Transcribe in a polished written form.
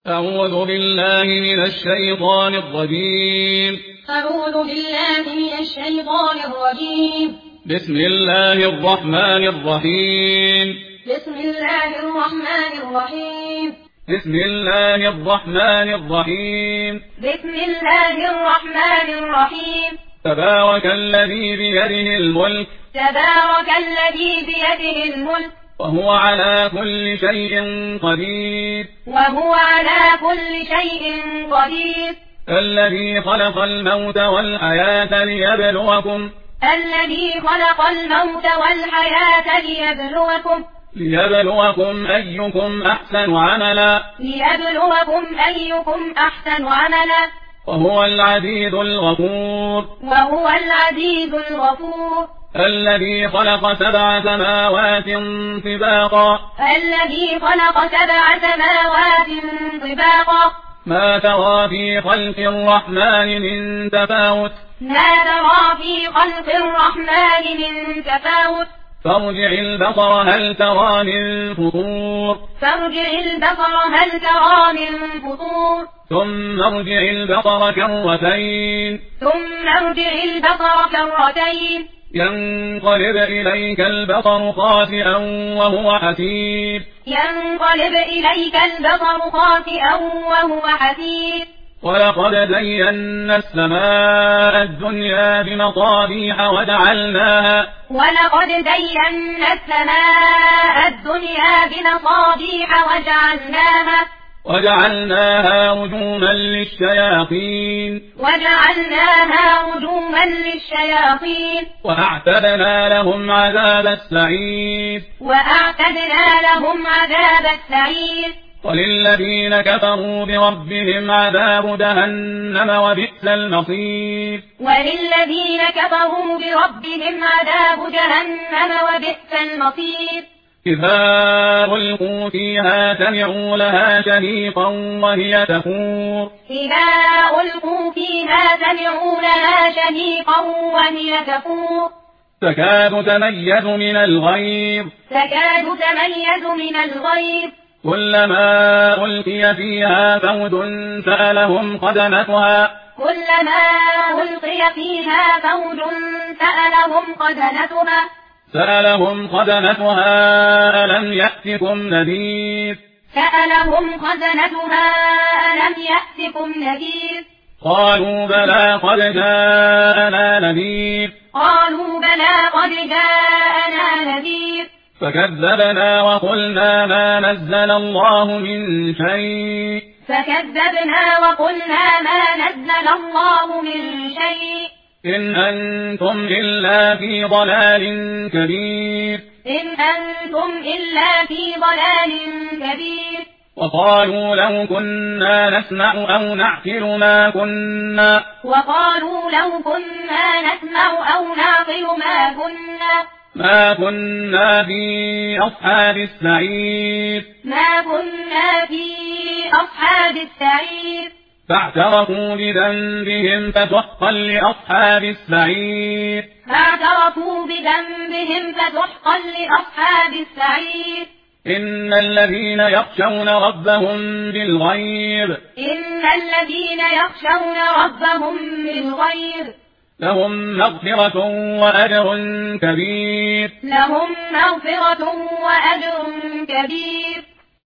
أعوذ بالله من الشيطان الرجيم. بسم الله الرحمن الرحيم. تبارك الذي بيده الملك. وهو على كل شيء قدير. الذي خلق الموت والحياة ليبلوكم أيكم أحسن عملا. وهو العزيز الغفور. الذي خلق 7 سماوات طباقا. ما ترى في خلق الرحمن من تفاوت. فارجع البصر هل ترى من فطور. ثم ارجع البصر كرتين. ينقلب إليك البصر خاسئا وهو حسير. ولقد زينا السماء الدنيا بمصابيح وجعلناها رجوما للشياطين. وأعتدنا لهم عذاب السعير. وللذين كفروا بربهم عذاب جهنم وبئس المصير. إذا ألقوا فيها سمعوا لها شهيقا وهي تفور. تكاد تميز من الغيظ. كلما ألقي فيها فوج سألهم خزنتها ألم يأتكم نذير. قالوا بلى قد جاءنا نذير. فكذبنا وقلنا ما نزل الله من شيء. إن أنتم إلا في ضلال كبير. وقالوا لو كنا نسمع أو نعقل ما كنا في أصحاب السعير. فاعترفوا بذنبهم فسحقا لأصحاب السعير. إن الذين يخشون ربهم بالغيب لهم مغفرة وأجر كبير.